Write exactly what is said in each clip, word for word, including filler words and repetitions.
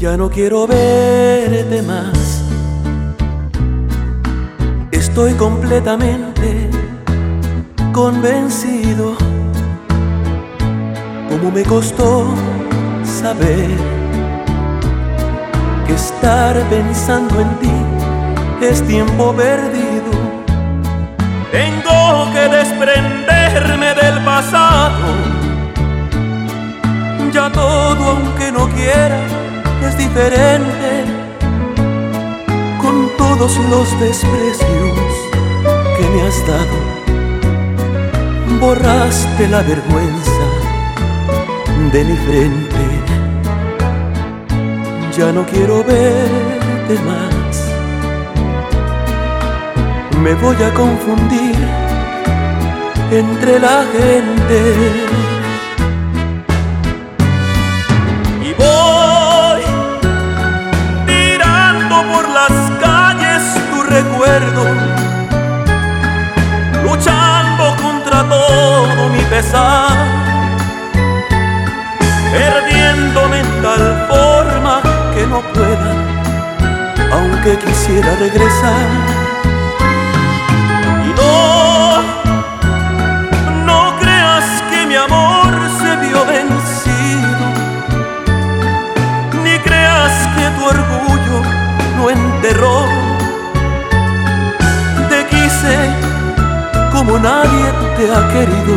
Ya no quiero verte más. Estoy completamente convencido. Como me costó saber que estar pensando en ti es tiempo perdido. Tengo que desprenderme del pasado. Ya todo, aunque no quiera, es diferente. Con todos los desprecios que me has dado, borraste la vergüenza de mi frente. Ya no quiero verte más. Me voy a confundir entre la gente y voy tirando por las calles tu recuerdo, luchando contra todo mi pesar, perdiéndome en tal forma que no pueda, aunque quisiera regresar. Y no, no creas que mi amor se vio vencido, ni creas que tu orgullo lo enterró. Te quise como nadie te ha querido,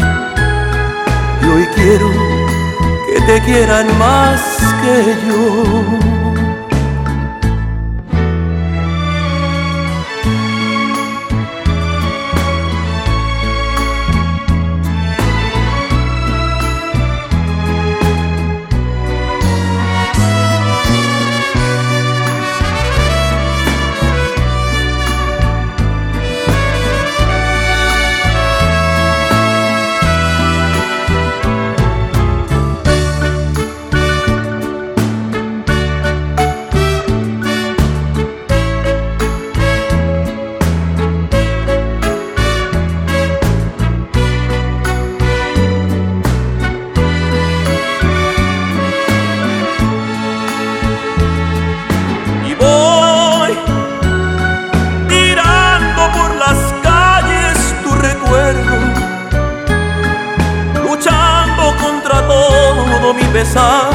y hoy quiero que te quieran más que yo. Mi pesar,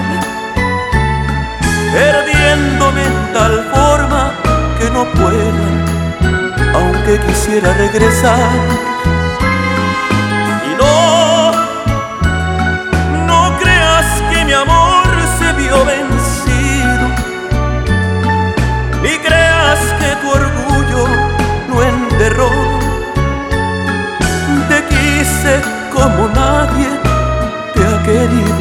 perdiéndome en tal forma que no pueda, aunque quisiera regresar. Y no, no creas que mi amor se vio vencido, ni creas que tu orgullo lo enterró. Te quise como nadie te ha querido,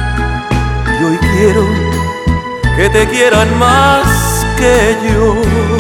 y hoy quiero que te quieran más que yo.